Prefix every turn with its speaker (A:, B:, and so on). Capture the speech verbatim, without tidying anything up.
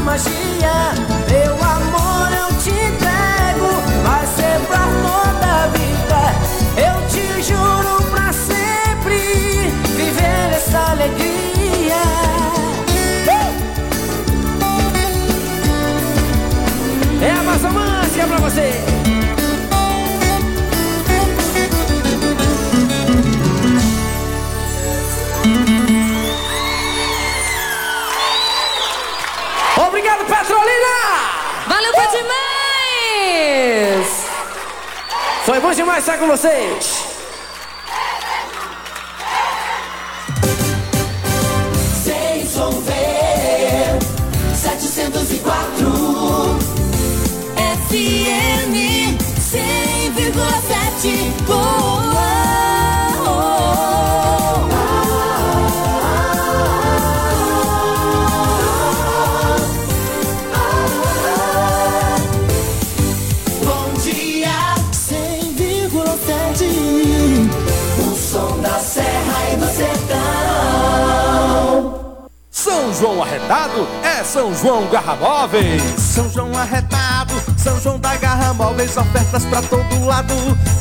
A: magia. Meu amor, eu te entrego, vai ser pra toda a vida. Eu te juro pra sempre viver essa alegria. É a Massa Mansa pra você. Obrigado, Petrolina!
B: Valeu, foi demais!
A: Foi bom demais estar com vocês.
C: Sem som ver setecentos e quatro F M cem vírgula sete.
D: São João Arretado é São João Garra Móveis.
E: São João Arretado, São João da Garra Móveis, ofertas pra todo lado.